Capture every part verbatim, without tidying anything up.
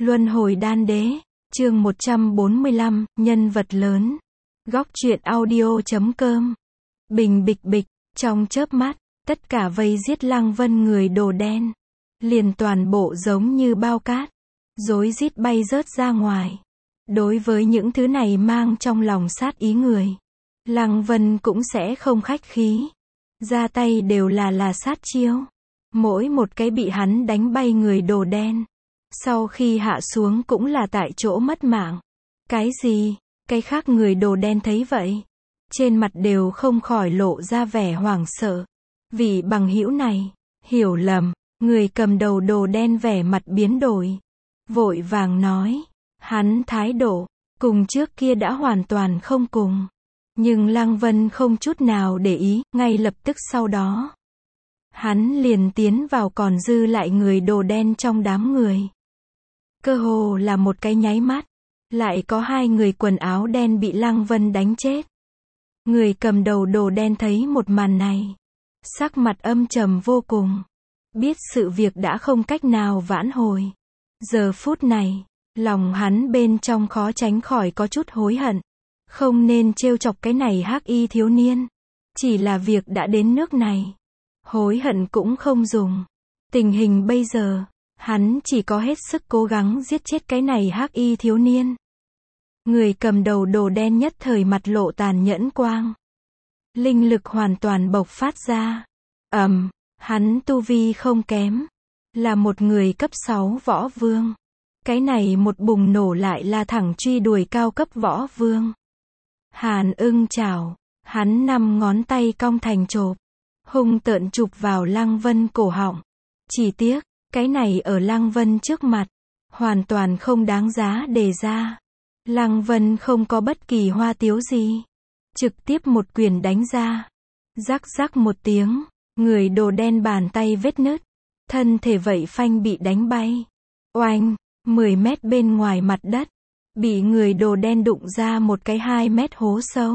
Luân hồi đan đế, chương một trăm bốn mươi lăm, nhân vật lớn. Góc truyện audio chấm com. Bình bịch bịch, trong chớp mắt, tất cả vây giết Lăng Vân người đồ đen. Liền toàn bộ giống như bao cát, rối rít bay rớt ra ngoài. Đối với những thứ này mang trong lòng sát ý người, Lăng Vân cũng sẽ không khách khí. Ra tay đều là là sát chiêu. Mỗi một cái bị hắn đánh bay người đồ đen, sau khi hạ xuống cũng là tại chỗ mất mạng. Cái gì? Cái khác người đồ đen thấy vậy, trên mặt đều không khỏi lộ ra vẻ hoảng sợ. Vì bằng hữu này, hiểu lầm, người cầm đầu đồ đen vẻ mặt biến đổi. Vội vàng nói, hắn thái độ, cùng trước kia đã hoàn toàn không cùng. Nhưng Lăng Vân không chút nào để ý, ngay lập tức sau đó, hắn liền tiến vào còn dư lại người đồ đen trong đám người. Cơ hồ là một cái nháy mắt, lại có hai người quần áo đen bị Lăng Vân đánh chết. Người cầm đầu đồ đen thấy một màn này, sắc mặt âm trầm vô cùng, biết sự việc đã không cách nào vãn hồi. Giờ phút này, lòng hắn bên trong khó tránh khỏi có chút hối hận, không nên trêu chọc cái này hắc y thiếu niên. Chỉ là việc đã đến nước này, hối hận cũng không dùng. Tình hình bây giờ, hắn chỉ có hết sức cố gắng giết chết cái này hắc y thiếu niên. Người cầm đầu đồ đen nhất thời mặt lộ tàn nhẫn quang, linh lực hoàn toàn bộc phát ra. Ầm, um, hắn tu vi không kém, là một người cấp sáu võ vương. Cái này một bùng nổ lại là thẳng truy đuổi cao cấp võ vương. Hàn ưng chảo, hắn năm ngón tay cong thành chộp, hung tợn chụp vào Lăng Vân cổ họng. Chỉ tiếc, cái này ở Lăng Vân trước mặt, hoàn toàn không đáng giá đề ra. Lăng Vân không có bất kỳ hoa tiếu gì, trực tiếp một quyền đánh ra. Rắc rắc một tiếng, người đồ đen bàn tay vết nứt, thân thể vậy phanh bị đánh bay. Oanh, mười mét bên ngoài mặt đất, bị người đồ đen đụng ra một cái hai mét hố sâu.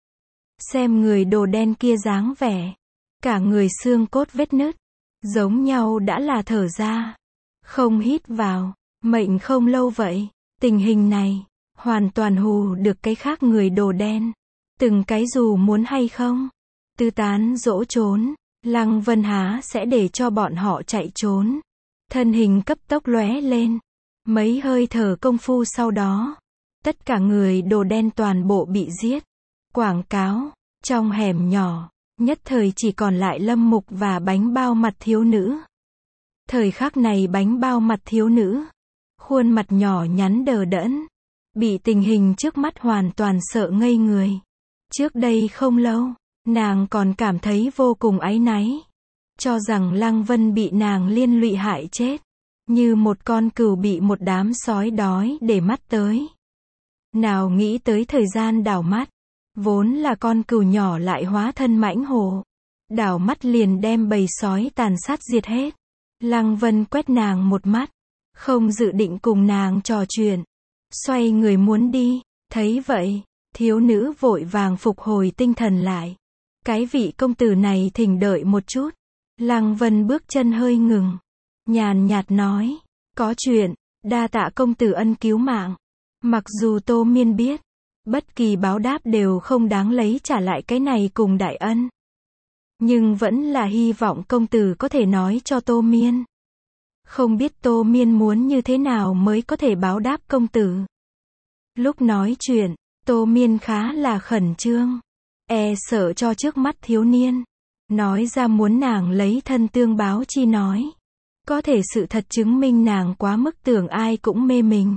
Xem người đồ đen kia dáng vẻ, cả người xương cốt vết nứt, giống nhau đã là thở ra, không hít vào, mệnh không lâu vậy. Tình hình này, hoàn toàn hù được cái khác người đồ đen. Từng cái dù muốn hay không, tứ tán dỗ trốn, Lăng Vân há sẽ để cho bọn họ chạy trốn. Thân hình cấp tốc lóe lên, mấy hơi thở công phu sau đó, tất cả người đồ đen toàn bộ bị giết. Quảng cáo, trong hẻm nhỏ, nhất thời chỉ còn lại Lâm Mục và bánh bao mặt thiếu nữ. Thời khắc này bánh bao mặt thiếu nữ, khuôn mặt nhỏ nhắn đờ đẫn, bị tình hình trước mắt hoàn toàn sợ ngây người. Trước đây không lâu, nàng còn cảm thấy vô cùng áy náy, cho rằng Lăng Vân bị nàng liên lụy hại chết, như một con cừu bị một đám sói đói để mắt tới. Nào nghĩ tới thời gian đảo mắt, vốn là con cừu nhỏ lại hóa thân mãnh hổ, đảo mắt liền đem bầy sói tàn sát diệt hết. Lăng Vân quét nàng một mắt, không dự định cùng nàng trò chuyện, xoay người muốn đi. Thấy vậy, thiếu nữ vội vàng phục hồi tinh thần lại. Cái vị công tử này thỉnh đợi một chút. Lăng Vân bước chân hơi ngừng, nhàn nhạt nói, có chuyện, đa tạ công tử ân cứu mạng. Mặc dù Tô Miên biết, bất kỳ báo đáp đều không đáng lấy trả lại cái này cùng đại ân, nhưng vẫn là hy vọng công tử có thể nói cho Tô Miên. Không biết Tô Miên muốn như thế nào mới có thể báo đáp công tử. Lúc nói chuyện, Tô Miên khá là khẩn trương, e sợ cho trước mắt thiếu niên nói ra muốn nàng lấy thân tương báo chi nói, có thể sự thật chứng minh nàng quá mức tưởng ai cũng mê mình.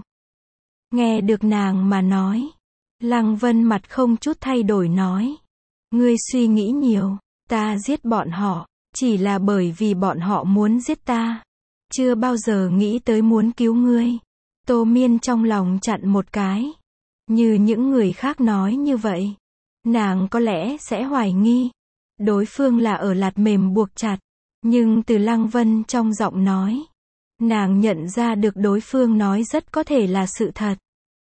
Nghe được nàng mà nói, Lăng Vân mặt không chút thay đổi nói, ngươi suy nghĩ nhiều, ta giết bọn họ, chỉ là bởi vì bọn họ muốn giết ta, chưa bao giờ nghĩ tới muốn cứu ngươi. Tô Miên trong lòng chặn một cái, như những người khác nói như vậy, nàng có lẽ sẽ hoài nghi, đối phương là ở lạt mềm buộc chặt, nhưng từ Lăng Vân trong giọng nói, nàng nhận ra được đối phương nói rất có thể là sự thật.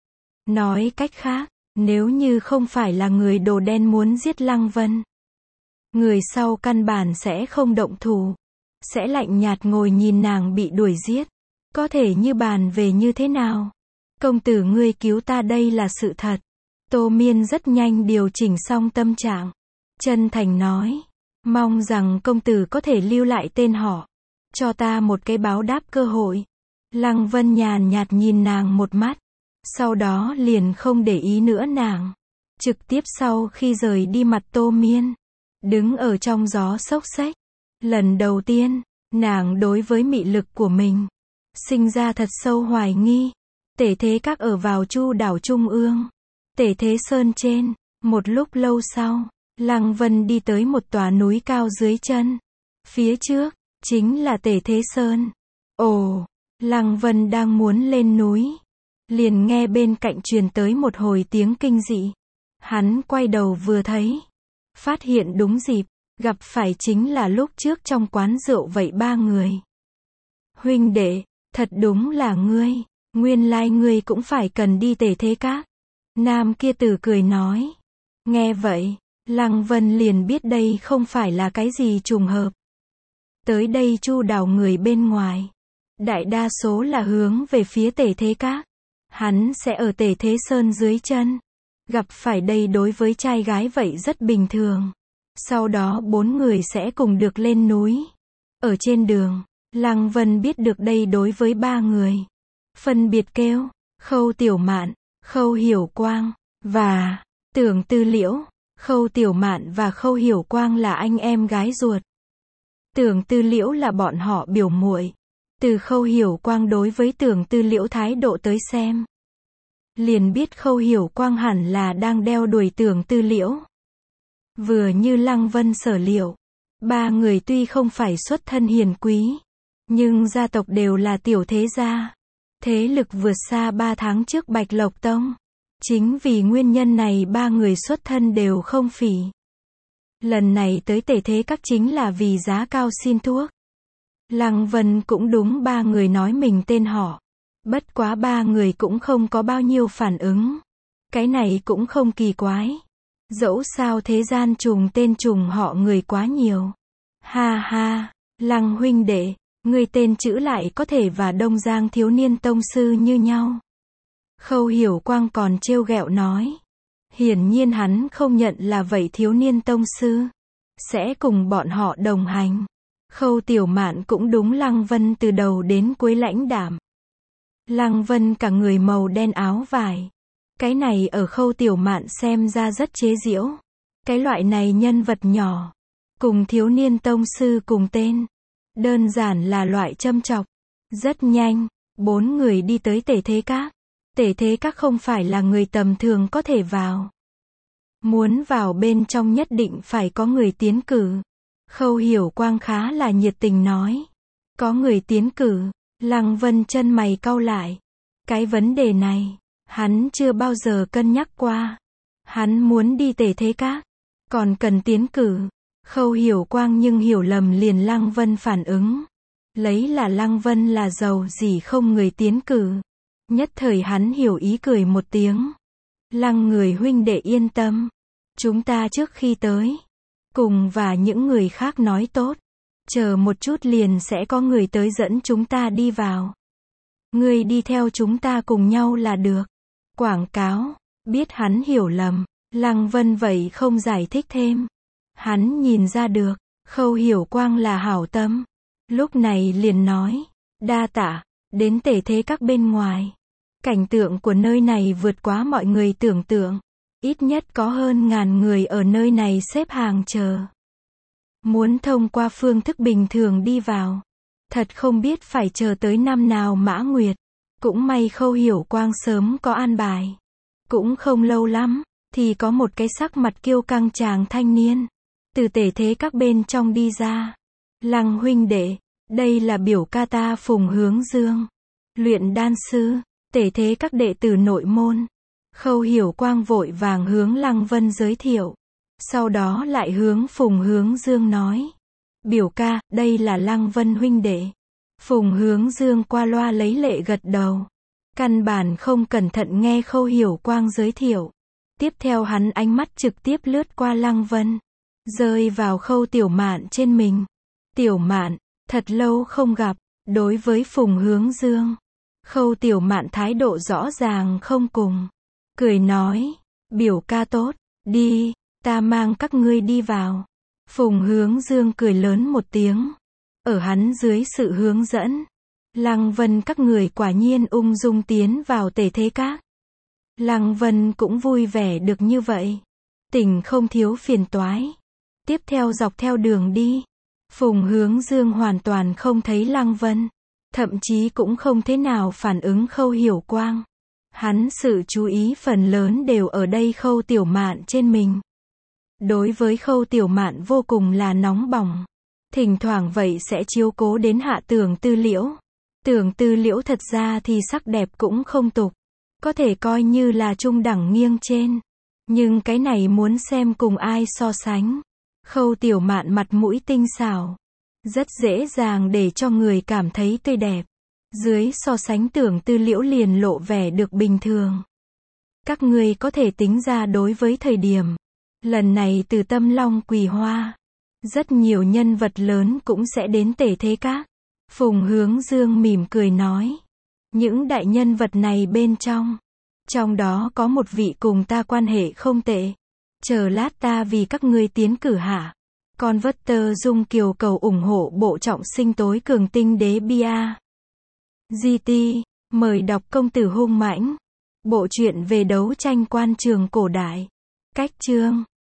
Nói cách khác, nếu như không phải là người đồ đen muốn giết Lăng Vân, người sau căn bản sẽ không động thủ, sẽ lạnh nhạt ngồi nhìn nàng bị đuổi giết. Có thể như bàn về như thế nào? Công tử ngươi cứu ta đây là sự thật. Tô Miên rất nhanh điều chỉnh xong tâm trạng. Chân thành nói. Mong rằng công tử có thể lưu lại tên họ. Cho ta một cái báo đáp cơ hội. Lăng Vân nhàn nhạt nhìn nàng một mắt. Sau đó liền không để ý nữa nàng. Trực tiếp sau khi rời đi mặt Tô Miên. Đứng ở trong gió xốc xếch. Lần đầu tiên, nàng đối với mị lực của mình. Sinh ra thật sâu hoài nghi. Tể Thế Các ở vào Chu đảo Trung ương. Tể Thế Sơn trên. Một lúc lâu sau, Lăng Vân đi tới một tòa núi cao dưới chân. Phía trước, chính là Tể Thế Sơn. Ồ, Lăng Vân đang muốn lên núi. Liền nghe bên cạnh truyền tới một hồi tiếng kinh dị. Hắn quay đầu vừa thấy. Phát hiện đúng dịp, gặp phải chính là lúc trước trong quán rượu vậy ba người. Huynh đệ, thật đúng là ngươi. Nguyên lai ngươi cũng phải cần đi Tể Thế Các. Nam kia tử cười nói. Nghe vậy, Lăng Vân liền biết đây không phải là cái gì trùng hợp. Tới đây Chu đảo người bên ngoài. Đại đa số là hướng về phía Tể Thế Các. Hắn sẽ ở Tể Thế Sơn dưới chân. Gặp phải đây đối với trai gái vậy rất bình thường. Sau đó bốn người sẽ cùng được lên núi. Ở trên đường, Lăng Vân biết được đây đối với ba người. Phân biệt kêu, Khâu Tiểu Mạn, Khâu Hiểu Quang, và Tưởng Tư Liễu. Khâu Tiểu Mạn và Khâu Hiểu Quang là anh em gái ruột. Tưởng Tư Liễu là bọn họ biểu muội. Từ Khâu Hiểu Quang đối với Tưởng Tư Liễu thái độ tới xem. Liền biết Khâu Hiểu Quang hẳn là đang đeo đuổi Tưởng Tư Liễu. Vừa như Lăng Vân sở liệu. Ba người tuy không phải xuất thân hiền quý. Nhưng gia tộc đều là tiểu thế gia. Thế lực vượt xa ba tháng trước Bạch Lộc Tông. Chính vì nguyên nhân này ba người xuất thân đều không phỉ. Lần này tới Tể Thế Các chính là vì giá cao xin thuốc. Lăng Vân cũng đúng ba người nói mình tên họ. Bất quá ba người cũng không có bao nhiêu phản ứng. Cái này cũng không kỳ quái. Dẫu sao thế gian trùng tên trùng họ người quá nhiều. Ha ha, Lăng huynh đệ, người tên chữ lại có thể và Đông Giang thiếu niên tông sư như nhau. Khâu Hiểu Quang còn trêu ghẹo nói. Hiển nhiên hắn không nhận là vậy thiếu niên tông sư. Sẽ cùng bọn họ đồng hành. Khâu Tiểu Mạn cũng đúng Lăng Vân từ đầu đến cuối lãnh đạm. Lăng Vân cả người màu đen áo vải. Cái này ở Khâu Tiểu Mạn xem ra rất chế giễu. Cái loại này nhân vật nhỏ. Cùng thiếu niên tông sư cùng tên. Đơn giản là loại châm chọc. Rất nhanh, bốn người đi tới Tể Thế Các. Tể Thế Các không phải là người tầm thường có thể vào. Muốn vào bên trong nhất định phải có người tiến cử. Khâu Hiểu Quang khá là nhiệt tình nói. Có người tiến cử. Lăng Vân chân mày cau lại. Cái vấn đề này, hắn chưa bao giờ cân nhắc qua. Hắn muốn đi Tể Thế Các. Còn cần tiến cử. Khâu Hiểu Quang nhưng hiểu lầm liền Lăng Vân phản ứng. Lấy là Lăng Vân là giàu gì không người tiến cử. Nhất thời hắn hiểu ý cười một tiếng. Lăng người huynh đệ yên tâm. Chúng ta trước khi tới. Cùng và những người khác nói tốt. Chờ một chút liền sẽ có người tới dẫn chúng ta đi vào. Người đi theo chúng ta cùng nhau là được. Quảng cáo. Biết hắn hiểu lầm. Lăng Vân vậy không giải thích thêm. Hắn nhìn ra được. Khâu Hiểu Quang là hảo tâm. Lúc này liền nói. Đa tạ. Đến Tể Thế Các bên ngoài. Cảnh tượng của nơi này vượt quá mọi người tưởng tượng. Ít nhất có hơn ngàn người ở nơi này xếp hàng chờ. Muốn thông qua phương thức bình thường đi vào. Thật không biết phải chờ tới năm nào Mã Nguyệt. Cũng may Khâu Hiểu Quang sớm có an bài. Cũng không lâu lắm, thì có một cái sắc mặt kiêu căng chàng thanh niên. Từ Tể Thế Các bên trong đi ra. Lăng huynh đệ, đây là biểu ca ta Phùng Hướng Dương. Luyện đan sư, Tể Thế Các đệ tử nội môn. Khâu Hiểu Quang vội vàng hướng Lăng Vân giới thiệu. Sau đó lại hướng Phùng Hướng Dương nói. Biểu ca, đây là Lăng Vân huynh đệ. Phùng Hướng Dương qua loa lấy lệ gật đầu. Căn bản không cẩn thận nghe Khâu Hiểu Quang giới thiệu. Tiếp theo hắn ánh mắt trực tiếp lướt qua Lăng Vân. Rơi vào Khâu Tiểu Mạn trên mình. Tiểu Mạn, thật lâu không gặp. Đối với Phùng Hướng Dương, Khâu Tiểu Mạn thái độ rõ ràng không cùng. Cười nói, biểu ca tốt, đi, ta mang các ngươi đi vào. Phùng Hướng Dương cười lớn một tiếng. Ở hắn dưới sự hướng dẫn, Lăng Vân các người quả nhiên ung dung tiến vào Tề Thế Các. Lăng Vân cũng vui vẻ được như vậy. Tỉnh không thiếu phiền toái. Tiếp theo dọc theo đường đi, Phùng Hướng Dương hoàn toàn không thấy Lăng Vân. Thậm chí cũng không thế nào phản ứng Khâu Hiểu Quang. Hắn sự chú ý phần lớn đều ở đây Khâu Tiểu Mạn trên mình. Đối với Khâu Tiểu Mạn vô cùng là nóng bỏng. Thỉnh thoảng vậy sẽ chiếu cố đến hạ Tưởng Tư Liễu. Tưởng Tư Liễu thật ra thì sắc đẹp cũng không tục. Có thể coi như là trung đẳng nghiêng trên. Nhưng cái này muốn xem cùng ai so sánh. Khâu Tiểu Mạn mặt mũi tinh xảo. Rất dễ dàng để cho người cảm thấy tươi đẹp. Dưới so sánh Tưởng Tư Liễu liền lộ vẻ được bình thường. Các ngươi có thể tính ra đối với thời điểm. Lần này từ Tâm Long Quỳ Hoa. Rất nhiều nhân vật lớn cũng sẽ đến Tề Thế Các. Phùng Hướng Dương mỉm cười nói. Những đại nhân vật này bên trong. Trong đó có một vị cùng ta quan hệ không tệ. Chờ lát ta vì các ngươi tiến cử hạ. Con vất tơ dung kiều cầu ủng hộ bộ trọng sinh tối cường tinh đế bia. giê tê, mời đọc Công tử hung mãnh. Bộ truyện về đấu tranh quan trường cổ đại. Cách chương